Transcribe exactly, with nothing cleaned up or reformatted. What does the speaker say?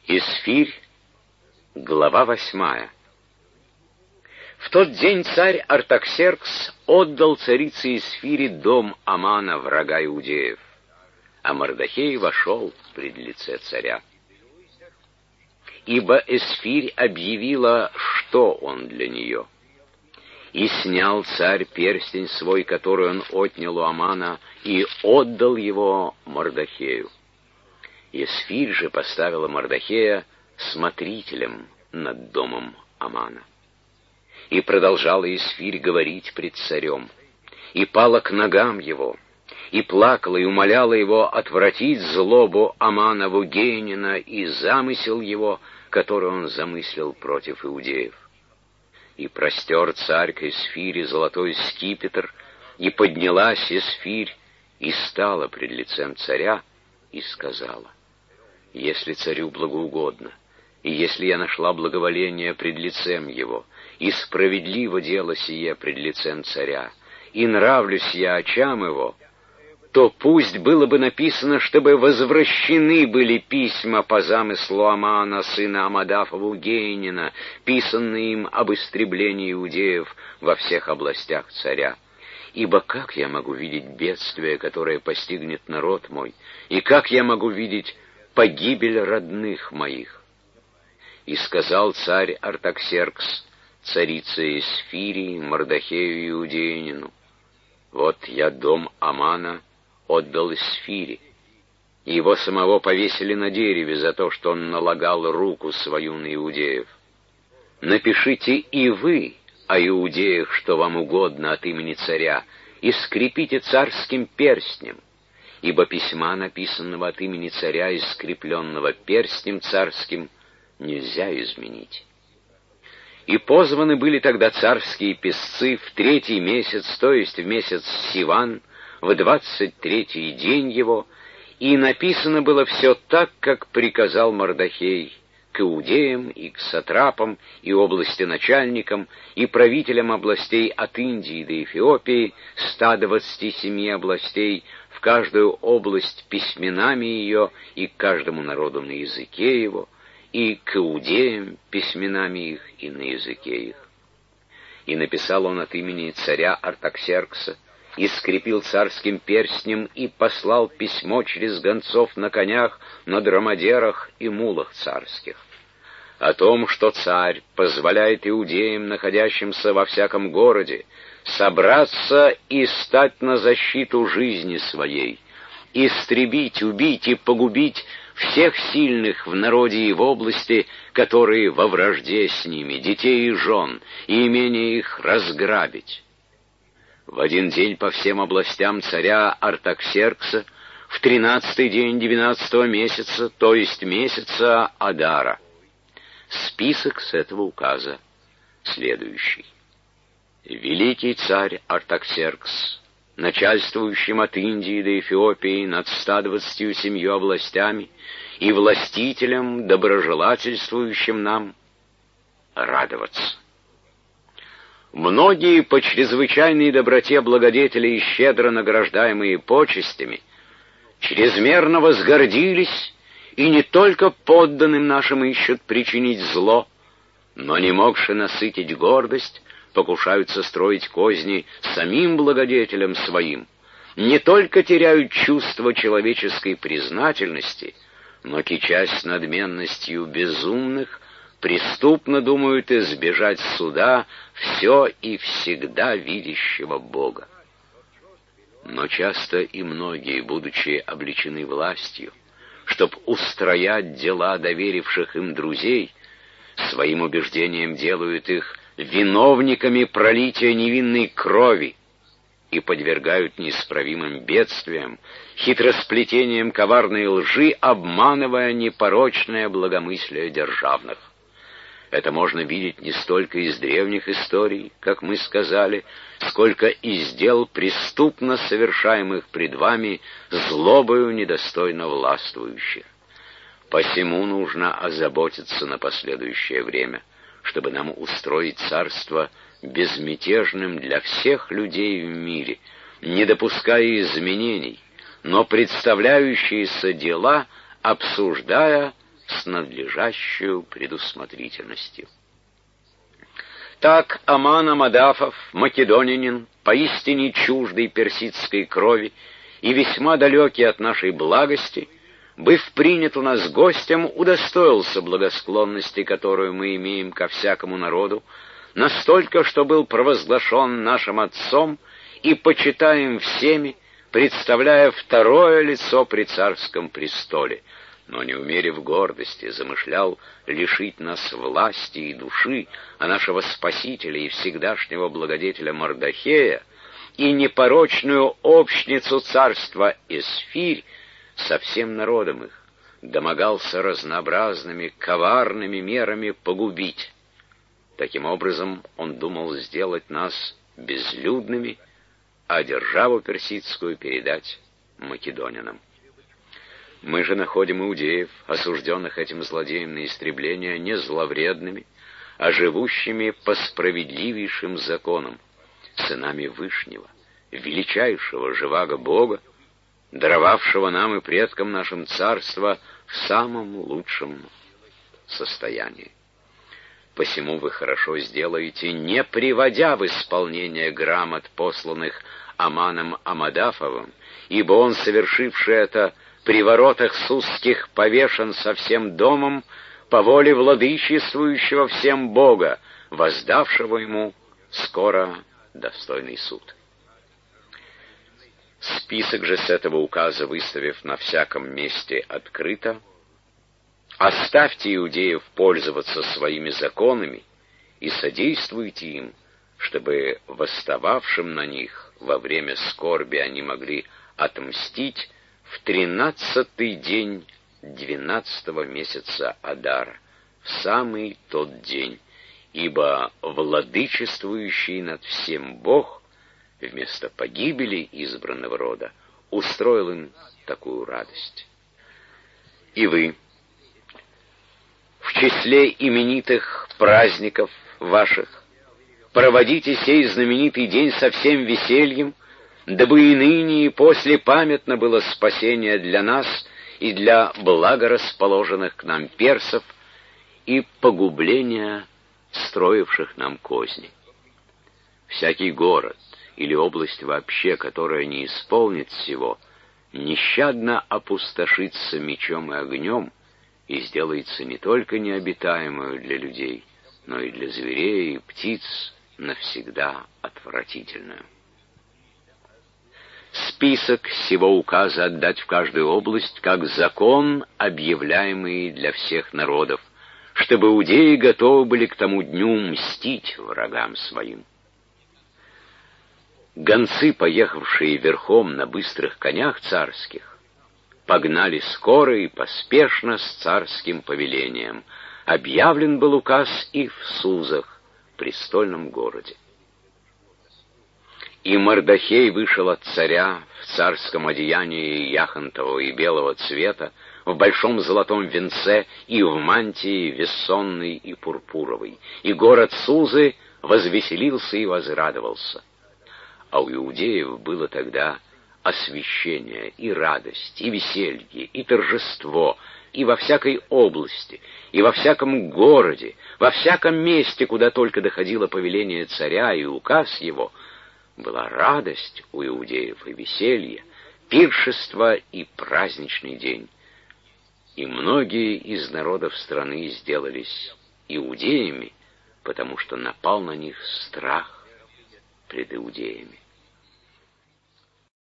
Исфирь, глава восьмая. В тот день царь Артаксеркс отдал царице Исфире дом Амана, врага иудеев, а Мордохей вошел пред лице царя. Ибо Исфирь объявила, что он для нее. И снял царь перстень свой, который он отнял у Амана, и отдал его Мордохею. Исфирь же поставила Мордохея смотрителем над домом Амана. И продолжала Исфирь говорить пред царем, и пала к ногам его, и плакала, и умоляла его отвратить злобу Аманову Гейнина и замысел его, который он замыслил против иудеев. И простер царь к Исфире золотой скипетр, и поднялась Исфирь, и стала пред лицем царя, и сказала: «Если царю благоугодно, и если я нашла благоволение пред лицем его, и справедливо дело сие пред лицем царя, и нравлюсь я очам его, то пусть было бы написано, чтобы возвращены были письма по замыслу Амана, сына Амадафову Гейнина, писанные им об истреблении иудеев во всех областях царя. Ибо как я могу видеть бедствие, которое постигнет народ мой, и как я могу видеть погибель родных моих?» И сказал царь Артаксеркс царице Исфирии, Мордохею Иудеянину: «Вот я дом Амана отдал Исфире, и его самого повесили на дереве за то, что он налагал руку свою на иудеев. Напишите и вы о иудеях, что вам угодно от имени царя, и скрепите царским перстнем, ибо письма, написанного от имени царя и скрепленного перстнем царским, нельзя изменить». И позваны были тогда царские писцы в третий месяц, то есть в месяц Сиван, в двадцать третий день его, и написано было все так, как приказал Мордохей, к иудеям и к сатрапам, и областеначальникам, и правителям областей от Индии до Эфиопии, ста двадцати семи областей, в каждую область письменами ее, и к каждому народу на языке его, и к иудеям письменами их и на языке их. И написал он от имени царя Артаксеркса, и скрепил царским перстнем, и послал письмо через гонцов на конях, на дромадерах и мулах царских, о том, что царь позволяет иудеям, находящимся во всяком городе, собраться и стать на защиту жизни своей, истребить, убить и погубить всех сильных в народе и в области, которые во вражде с ними, детей и жен, и имения их разграбить. В один день по всем областям царя Артаксеркса, в тринадцатый день двенадцатого месяца, то есть месяца Адара. Список с этого указа следующий. Великий царь Артаксеркс, начальствующим от Индии до Эфиопии над ста двадцатью семью областями и властителем, доброжелательствующим нам, радоваться. Многие по чрезвычайной доброте благодетели и щедро награждаемые почестями чрезмерно возгордились и не только подданным нашим ищут причинить зло, но, не могши насытить гордость, покушаются строить козни самим благодетелям своим, не только теряют чувство человеческой признательности, но, кичась надменностью безумных, преступно думают избежать суда все и всегда видящего Бога. Но часто и многие, будучи облечены властью, чтоб устроять дела доверивших им друзей, своим убеждением делают их виновниками пролития невинной крови и подвергают неисправимым бедствиям, хитросплетением коварной лжи, обманывая непорочное благомыслие державных. Это можно видеть не столько из древних историй, как мы сказали, сколько из дел преступно совершаемых пред вами злобою недостойно властвующих. Посему нужно озаботиться на последующее время, чтобы нам устроить царство безмятежным для всех людей в мире, не допуская изменений, но представляющиеся дела обсуждая с надлежащую предусмотрительностью. Так Аман Амадафов, македонянин, поистине чуждый персидской крови и весьма далекий от нашей благости, быв принят у нас гостем, удостоился благосклонности, которую мы имеем ко всякому народу, настолько, что был провозглашен нашим отцом и почитаем всеми, представляя второе лицо при царском престоле, но, не умерив гордости, замышлял лишить нас власти и души, а нашего спасителя и всегдашнего благодетеля Мардахея и непорочную общницу царства Эсфирь со всем народом их домогался разнообразными коварными мерами погубить. Таким образом, он думал сделать нас безлюдными, а державу персидскую передать македонянам. Мы же находим иудеев, осужденных этим злодеем на истребление, не зловредными, а живущими по справедливейшим законам, сынами Вышнего, величайшего живаго Бога, даровавшего нам и предкам нашим царство в самом лучшем состоянии. Посему вы хорошо сделаете, не приводя в исполнение грамот, посланных Аманом Амадафовым, ибо он, совершивший это, при воротах Сусских повешен со всем домом по воле владычествующего всем Бога, воздавшего ему скоро достойный суд. Список же с этого указа, выставив на всяком месте открыто, оставьте иудеев пользоваться своими законами и содействуйте им, чтобы восстававшим на них во время скорби они могли отмстить в тринадцатый день двенадцатого месяца Адара, в самый тот день, ибо владычествующий над всем Бог вместо погибели избранного рода устроил им такую радость. И вы, в числе именитых праздников ваших, проводите сей знаменитый день со всем весельем, дабы и ныне, и после памятно было спасение для нас и для благорасположенных к нам персов и погубление строивших нам козни. Всякий город или область вообще, которая не исполнит всего, нещадно опустошится мечом и огнем и сделается не только необитаемую для людей, но и для зверей и птиц навсегда отвратительную. Список сего указа отдать в каждую область, как закон, объявляемый для всех народов, чтобы иудеи готовы были к тому дню мстить врагам своим. Гонцы, поехавшие верхом на быстрых конях царских, погнали скоро и поспешно с царским повелением. Объявлен был указ и в Сузах, престольном городе. И Мардахей вышел от царя в царском одеянии яхонтового и белого цвета, в большом золотом венце и в мантии вессонной и пурпуровой. И город Сузы возвеселился и возрадовался. А у иудеев было тогда освящение, и радость, и веселье, и торжество, и во всякой области, и во всяком городе, во всяком месте, куда только доходило повеление царя и указ его, была радость у иудеев и веселье, пиршество и праздничный день. И многие из народов страны сделались иудеями, потому что напал на них страх пред иудеями.